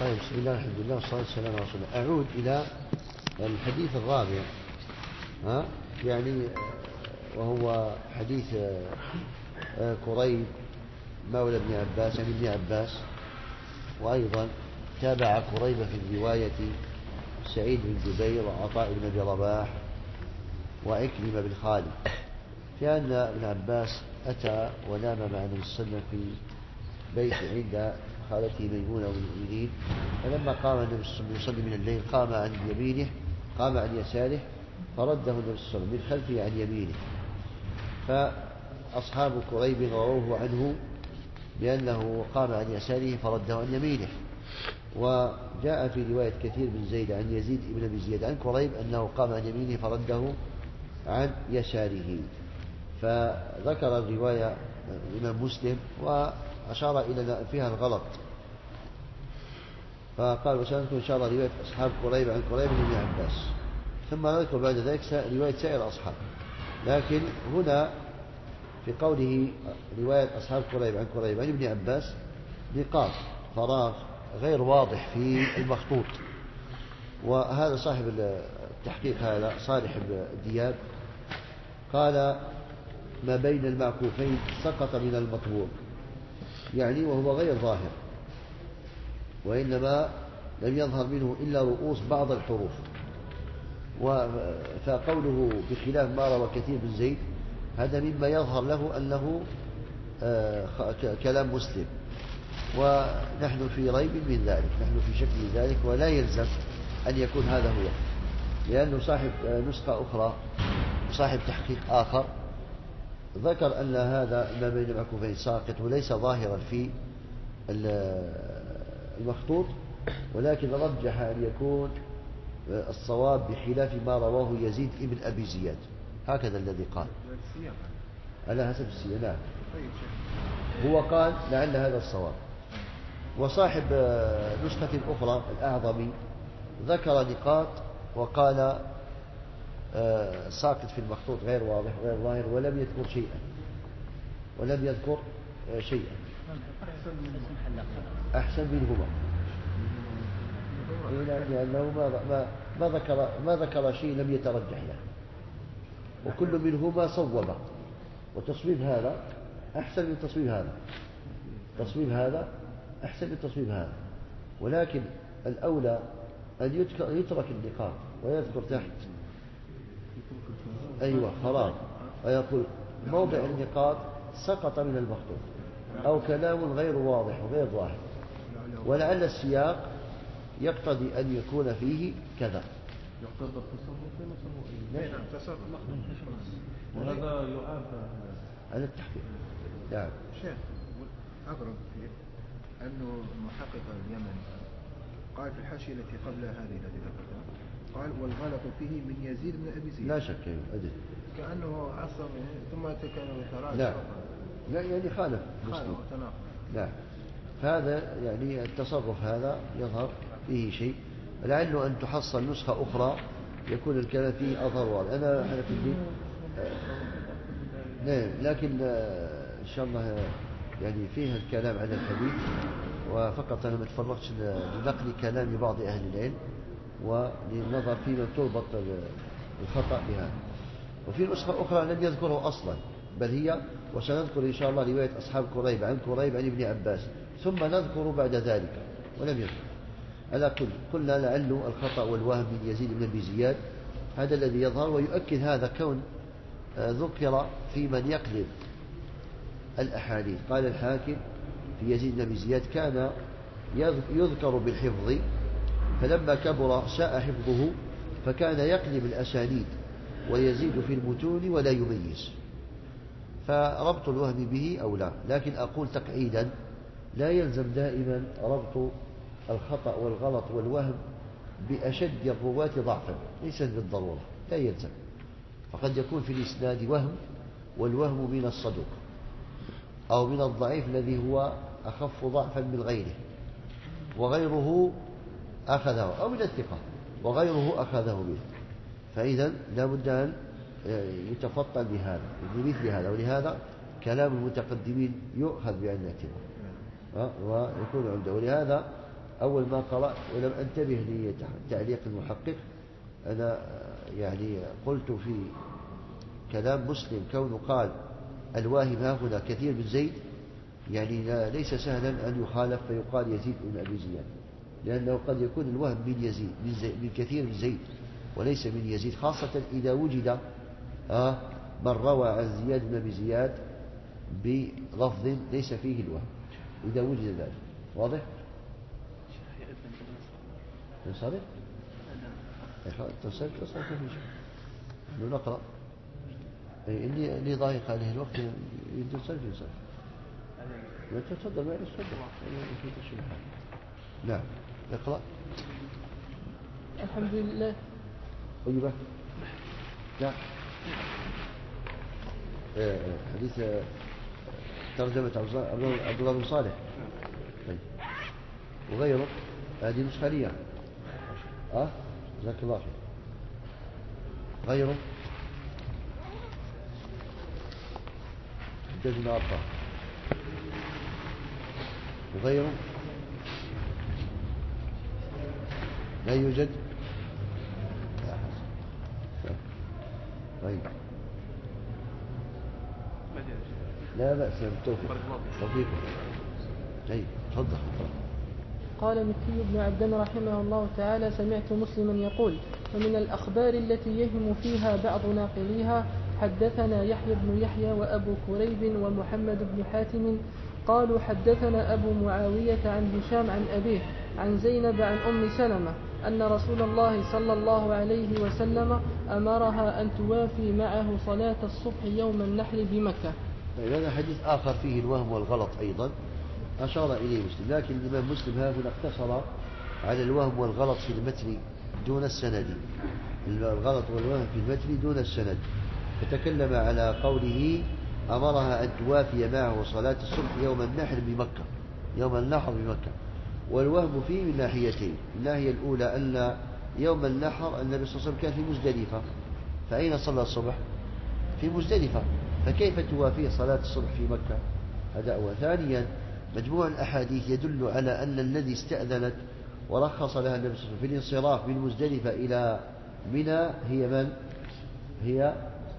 طيب، بسم الله الحمد لله والصلاة والسلام على رسول الله. أعود إلى الحديث الرابع، يعني وهو حديث كريب مولى ابن عباس عن ابن عباس. وأيضا تابع كريب في الرواية سعيد بن جبير وعطاء بن أبي رباح وعكرمة بن خالد، في أن ابن عباس أتى ونام مع النبي صلى الله عليه وسلم في بيت عند خالته ميمونة والمؤمنين، فلما قام النبي صلى الله عليه وسلم يصلي من الليل قام عن يساره فرده النبي صلى الله عليه وسلم من خلفه عن يمينه. فأصحاب كريب رووه عنه بأنه قام عن يساره فرده عن يمينه. وجاء في رواية كثير بن زيد عن يزيد بن أبي زياد عن كريب أنه قام عن يمينه فرده عن يساره. فذكر الرواية الإمام مسلم وأشار إلى فيها الغلط، فقال وسنذكر إن شاء الله رواية أصحاب كريب عن كريب بن ابن عباس، ثم نذكر بعد ذلك رواية سائر الأصحاب. لكن هنا في قوله رواية أصحاب كريب عن كريب عن ابن عباس نقاط فراغ غير واضح في المخطوط. وهذا صاحب التحقيق هذا صالح بن دياب قال ما بين المعكوفين سقط من المطبوع، يعني وهو غير ظاهر، وإنما لم يظهر منه إلا رؤوس بعض الحروف. فقوله بخلاف ما روى كثير بن زيد هذا مما يظهر له أنه كلام مسلم، ونحن في ريب من ذلك، نحن في شك من ذلك، ولا يلزم أن يكون هذا هو، لأنه صاحب نسخة أخرى صاحب تحقيق آخر ذكر أن هذا ما بين المعكوفين ساقط وليس ظاهرا في المخطوط، ولكن رجح أن يكون الصواب بخلاف ما رواه يزيد ابن أبي زياد، هكذا الذي قال على حسب السياق. نعم، هو قال لعل هذا الصواب. وصاحب نسخة أخرى الأعظمي ذكر نقاط وقال ساقط في المخطوط غير واضح غير ظاهر، ولم يذكر شيئا أحسن منهما، لأنه ما ذكر شيء لم يترجح له، وكل منهما صوب، وتصويب هذا أحسن من تصويب هذا أحسن من تصويب هذا. ولكن الأولى أن يترك النقاط ويذكر تحت فراغ، ويقول موضع النقاط سقط من المخطوط أو كلام غير واضح وغير ظاهر، ولعل السياق يقتضي أن يكون فيه كذا. يقتضي التصرف وهذا يعاب على التحقيق. نعم شيخ، أقرب فيه أنه محقق اليمن قال في الحاشية التي قبل هذه التي ذكرتها قال والغلط فيه من يزيد بن أبي زياد، لا شك أدري كأنه عصر ثم كان لا يعني خالف مسلم. لا، فهذا يعني التصرف هذا يظهر فيه شيء، لعله أن تحصل نسخة أخرى يكون الكلام فيه أظهر واضح. أنا في الدين لكن إن شاء الله يعني فيها الكلام على الحديث، وفقط أنا ما تفرغتش لنقل كلام بعض أهل العلم وللنظر في من تربط الخطأ بهذا. وفي نسخة أخرى لم يذكره أصلا، بل هي وسنذكر إن شاء الله رواية أصحاب كريب عن ابن عباس، ثم نذكر بعد ذلك ولم يذكر. على كل قلنا لعل الخطأ والوهم من يزيد بن أبي زياد، هذا الذي يظهر، ويؤكد هذا كون ذكر في من يقلب الأحاديث. قال الحاكم في يزيد بن أبي زياد كان يذكر بالحفظ، فلما كبر ساء حفظه فكان يقلب الأسانيد ويزيد في المتون ولا يميز. فربط الوهم به أولى، لكن أقول تقعيدا لا يلزم دائما ربط الخطأ والغلط والوهم بأشد الرواة ضعفا، ليس بالضرورة، لا يلزم. فقد يكون في الإسناد وهم، والوهم من الصدوق أو من الضعيف الذي هو أخف ضعفا من غيره وغيره أخذه، أو من الثقة وغيره أخذه منه. فإذا لا بد أن يتفطن بمثل هذا، ولهذا كلام المتقدمين يؤخذ بعين الاعتبار ويكون عنده. ولهذا أول ما قرأت ولم أنتبه لتعليق المحقق أنا يعني قلت في كلام مسلم كونه قال الواهم ها هنا كثير بن زيد، يعني ليس سهلا أن يخالف فيقال يزيد بن أبي زياد، لأنه قد يكون الوهم من يزيد من كثير بن زيد وليس من يزيد، خاصة إذا وجد من روى عن زياد بن أبي زياد بلفظ ليس فيه الوهم، إذا وجد ذلك. واضح؟ صادق؟ تصل في شيء نقرأ إني ضايق عليه الوقت يتصل في صرف. تفضل معي تفضل. نعم اقرأ. الحمد لله. طيبة. نعم. حديث ترجمة عبد الله بن صالح. طيب. وغيره هذه نسخة لي جزاك الله خير. غيره جزنا أربعة وغيره لا يوجد. طيب لا بأس بالتوفيق. طيب تفضل. قال مكي بن عبدان رحمه الله تعالى: سمعت مسلما يقول: ومن الأخبار التي يهم فيها بعض ناقليها حدثنا يحيى بن يحيى وأبو كريب ومحمد بن حاتم قالوا حدثنا أبو معاوية عن هشام عن أبيه عن زينب عن أم سلمة أن رسول الله صلى الله عليه وسلم أمرها أن توافي معه صلاة الصبح يوم النحر بمكة. هذا حديث آخر فيه الوهم والغلط أيضا أشار إليه مسلم، لكن الإمام مسلم هنا اقتصر على الوهم والغلط في المتن دون السند. الغلط والوهم في المتن دون السند، فتكلم على قوله أمرها أن توافي معه صلاة الصبح يوم النحر بمكة، يوم النحر بمكة. والوهم فيه من ناحيتين: الناحية الأولى أن يوم النحر النبي صلى الله عليه وسلم كان في مزدلفة، فأين صلى الصبح؟ في مزدلفة، فكيف توافيه صلاة الصبح في مكة؟ هذا أول. ثانيا مجموع الأحاديث يدل على أن الذي استأذنت ورخص لها النبي صلى الله عليه وسلم في الانصراف من مزدلفة إلى منى هي من؟ هي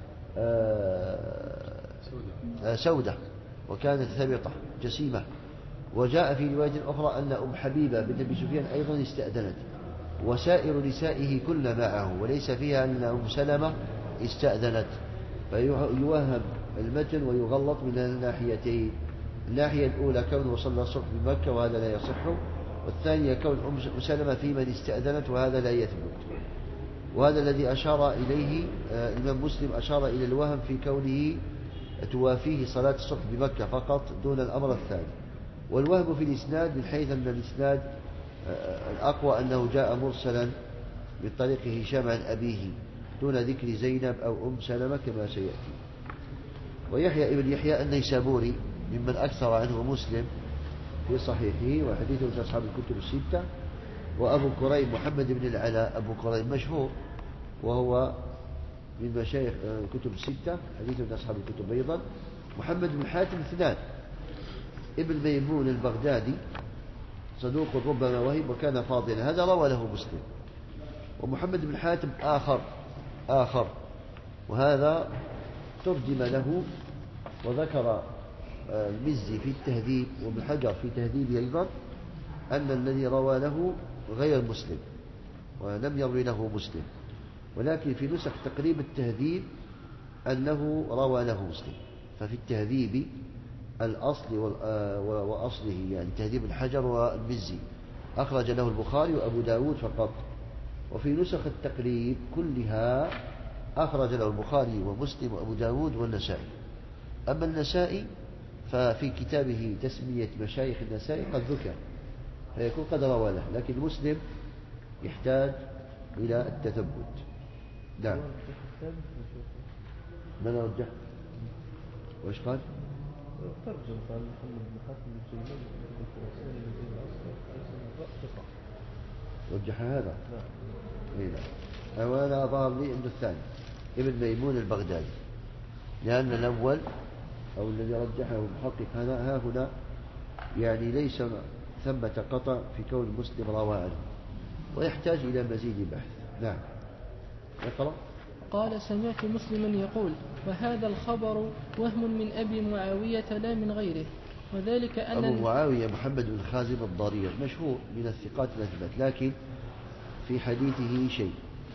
سودة، وكانت ثبطة جسيمة. وجاء في رواية أخرى أن أم حبيبة بنت أبي سفيان أيضا استأذنت، وسائر نسائه كل معه، وليس فيها أن أم سلمة استأذنت، فيوهم المتن ويغلط من الناحيتين: الناحية الأولى كونه صلى الصبح بمكة وهذا لا يصح، والثانية كون أم سلمة في من استأذنت وهذا لا يثبت. وهذا الذي أشار إليه الإمام مسلم، أشار إلى الوهم في كونه توافيه صلاة الصبح بمكة فقط دون الأمر الثاني. والوهم في الإسناد من حيث أن الإسناد الأقوى أنه جاء مرسلا من طريق هشام عن أبيه دون ذكر زينب أو أم سلمة كما سيأتي. ويحيى ابن يحيى النيسابوري ممن أكثر عنه مسلم في صحيحه وحديثه من أصحاب الكتب الستة. وأبو كريب محمد بن العلاء أبو كريب مشهور وهو من مشايخ الكتب الستة، حديثه من أصحاب الكتب أيضا. محمد بن حاتم اثنان: ابن ميمون البغدادي صدوق ربما وهم وكان فاضلا، هذا روى له مسلم. ومحمد بن حاتم آخر وهذا ترجم له، وذكر المزي في التهذيب وابن حجر في تهذيبه أيضا أن الذي روى له غير مسلم ولم يروي له مسلم، ولكن في نسخ تقريب التهذيب أنه روى له مسلم. ففي التهذيب الأصل وأصله يعني تهذيب الحجر والمزي أخرج له البخاري وأبو داود فقط. وفي نسخ التقريب كلها أخرج له البخاري ومسلم وأبو داود والنسائي. أما النسائي ففي كتابه تسمية مشايخ النسائي قد ذكر، فيكون قد روى له، لكن مسلم يحتاج إلى التثبت. نعم. من رجح؟ وإيش قال؟ ترجم قال محمد بن حاتم الجيلاني رجح هذا؟ لا. وأنا أظهر لي أنه الثاني ابن ميمون البغدادي، لأن الأول أو الذي رجحه المحقق ها هنا يعني ليس ثمة قطع في كون مسلم روى عنه، ويحتاج إلى مزيد بحث. نعم. اقرأ. قال سمعت مسلما يقول وهذا الخبر وهم من أبي معاوية لا من غيره، وذلك أن أبو معاوية محمد بن خازم الضرير مشهور من الثقات الأثبات، لكن في حديثه شيء.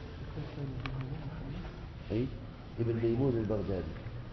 أي ابن ميمون البغدادي.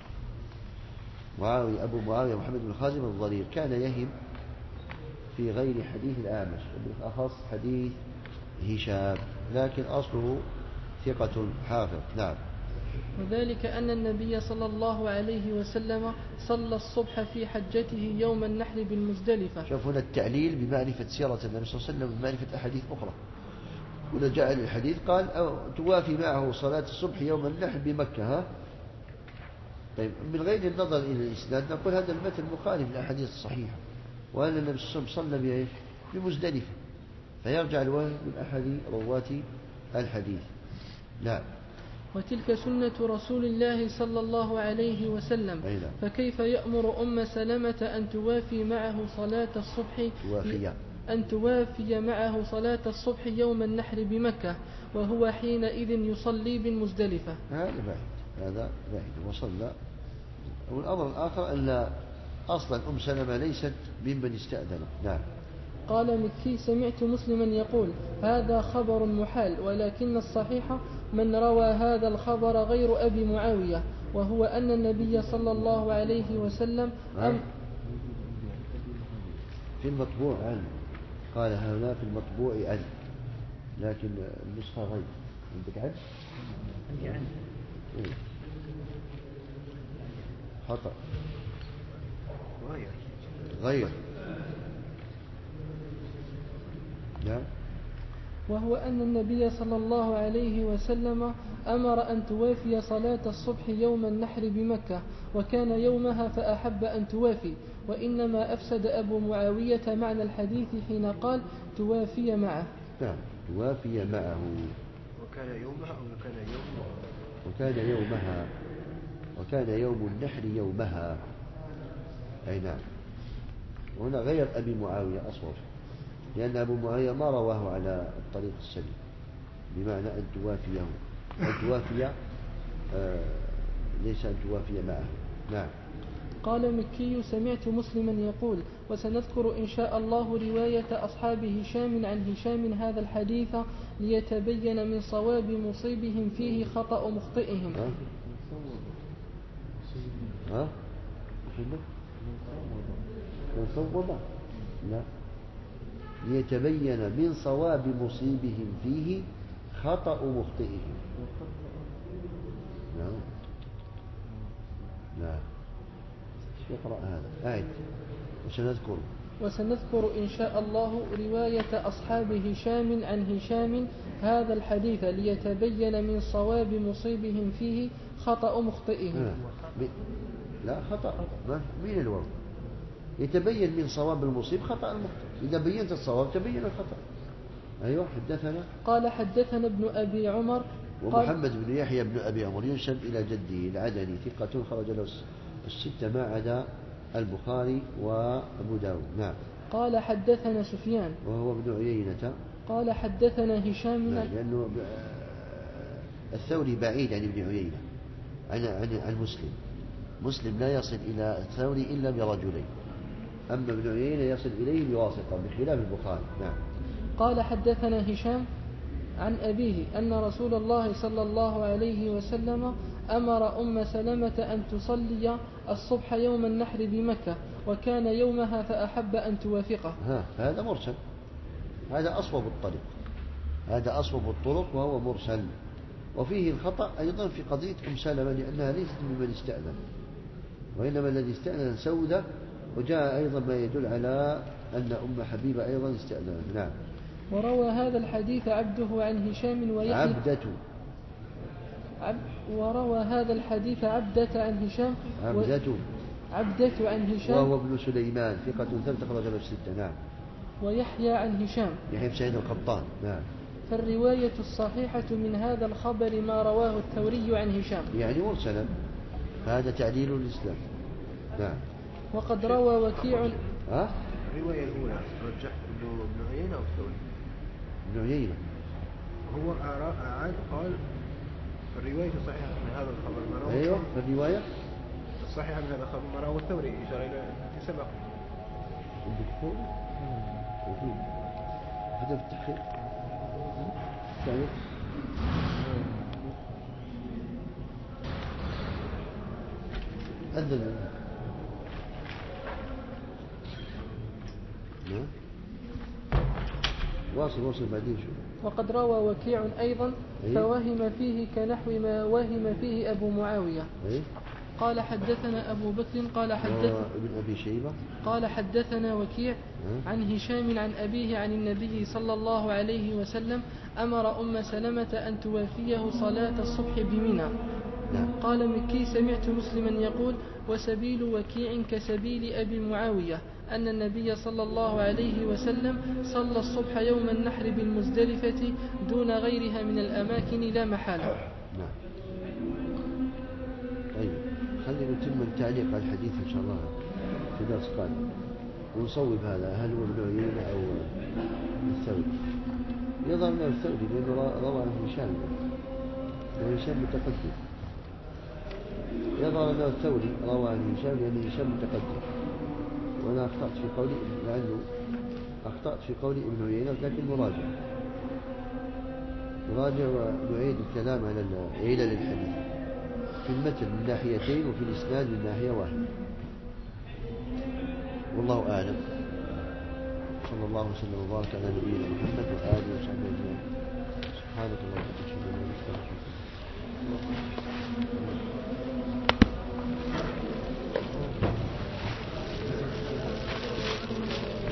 أبو معاوية محمد بن خازم الضرير كان يهم في غير حديث الأعمش، بالأخص حديث هشام، لكن أصله ثقة حافظ. نعم. وذلك أن النبي صلى الله عليه وسلم صلى الصبح في حجته يوم النحر بالمزدلفة. شوف هنا التعليل بمعرفة سيرة النبي صلى الله عليه وسلم بمعرفة أحاديث أخرى. هنا جاء الحديث قال أو توافي معه صلاة الصبح يوم النحر بمكة. ها؟ طيب من غير النظر إلى الإسناد نقول هذا المثل مخالف للأحاديث الصحيحة، وأن النبي صلى الله عليه وسلم صلى بإيش؟ بمزدلفة، فيرجع الوهم من أحد رواة الحديث. نعم. وتلك سنة رسول الله صلى الله عليه وسلم، فكيف يأمر أم سلمة أن توافي معه صلاة الصبح معه صلاة الصبح يوم النحر بمكة وهو حينئذ يصلي بالمزدلفة؟ هذا بعيد وصلى. والأمر الآخر أن أصلا أم سلمة ليست ممن استأذن. نعم. قال مكي سمعت مسلما يقول هذا خبر محال، ولكن الصحيح من روى هذا الخبر غير أبي معاوية، وهو أن النبي صلى الله عليه وسلم في المطبوع عنه، قال هنا في المطبوع عنه، لكن النسخة غير. عندك عنه؟ عندي عنه. خطأ. غير. نعم. وهو أن النبي صلى الله عليه وسلم أمر أن توافي صلاة الصبح يوم النحر بمكة، وكان يومها فأحب أن توافي، وإنما أفسد أبو معاوية معنى الحديث حين قال توافي معه. نعم. توافي معه. وكان يومها أو كان يوم؟ وكان يومها، وكان يوم النحر يومها. أي نعم. وهنا غير أبي معاوية أصوب، لأن أبو معاوية ما رواه على الطريق السليم، بمعنى أن توافيه، أن توافي ليس أن توافي معه. نعم. قال مكي سمعت مسلما يقول وسنذكر إن شاء الله رواية أصحاب هشام عن هشام هذا الحديث ليتبين من صواب مصيبهم فيه خطأ مخطئهم. ها؟ صوب؟ لا. ليتبين من صواب مصيبهم فيه خطأ مخطئهم. نعم. لا. يقرأ هذا آية. وسنذكر إن شاء الله رواية أصحاب هشام عن هشام هذا الحديث ليتبين من صواب مصيبهم فيه خطأ مخطئهم. لا خطأ. مين الواو؟ يتبين من صواب المصيب خطأ المخطئ. إذا بينت الصواب تبين الخطأ. أيوة. حدثنا. قال حدثنا ابن أبي عمر ومحمد بن يحيى بن أبي عمر ينسب إلى جده العدني ثقة خرج له الستة ما عدا البخاري وأبو داود. نعم. قال حدثنا سفيان وهو ابن عيينة. قال حدثنا هشام. لأنه الثوري بعيد عن ابن عيينة عن مسلم لا يصل إلى الثوري إلا برجلين، أما ابن عيينة يصل إليه بواسطة بخلاف البخاري. نعم. قال حدثنا هشام عن أبيه أن رسول الله صلى الله عليه وسلم أمر أم سلمة أن تصلي الصبح يوم النحر بمكة، وكان يومها فأحب أن توافقه. هذا مرسل، هذا أصوب الطريق، هذا أصوب الطرق وهو مرسل. وفيه الخطأ أيضا في قضية أم سلمة لأنها ليست ممن استأذن، وإنما الذي استأذن سودة، وجاء أيضا ما يدل على أن أم حبيبة أيضا استأذن. نعم. وروى هذا الحديث عبده عن هشام ويحيى. وروى هذا الحديث عبدة عن هشام. عبدة عن هشام وهو ابن سليمان ثقة ثبت خرج له الستة. نعم. ويحيى عن هشام. يحيى بن سعيد القطان. نعم. فالرواية الصحيحة من هذا الخبر ما رواه الثوري عن هشام، يعني مرسلا، هذا تعديل الإسلام. نعم. وقد روى وكيع. الرواية الأولى رجح ابن عيينة أو الثوري؟ ابن عيينة. هو أعاد قال في الرواية الصحيحة من هذا الخبر ما رواه أيوة في الرواية الصحيحة من هذا الخبر ما رواه الثوري إشارة إلى في سبق. الدكتور وفي هذا في التحقيق ثاني أذن واصل بعدين شو. وقد روى وكيع أيضا فوهم فيه كنحو ما وهم فيه أبو معاوية. قال حدثنا أبو بكر ابن أبي شيبة قال حدثنا وكيع عن هشام عن أبيه عن النبي صلى الله عليه وسلم أمر أم سلمة أن توافيه صلاة الصبح بمنى. قال مكي سمعت مسلما يقول وسبيل وكيع كسبيل أبي معاوية أن النبي صلى الله عليه وسلم صلى الصبح يوم النحر بالمزدلفة دون غيرها من الأماكن لا محالة. طيب خلينا نتم التعليق على الحديث إن شاء الله في درس قادم ونصوب هذا هل هو ابن عيينة أو الثوري. يظهر أنه الثوري لأنه روى عن هشام وهشام متقدم. يظهر أنه الثوري روى عن هشام لأن هشام متقدم. وأنا أخطأت في قولي لأنه أخطأت في قولي ابن عيينة لكن مراجع ونعيد الكلام على علل الحديث في المتن من ناحيتين وفي الإسناد من ناحية واحدة. والله أعلم. صلى الله وسلم وبارك على نبينا محمد وآله وصحبه أجمعين. سبحانك اللهم وبحمدك أشهد أن لا إله إلا أنت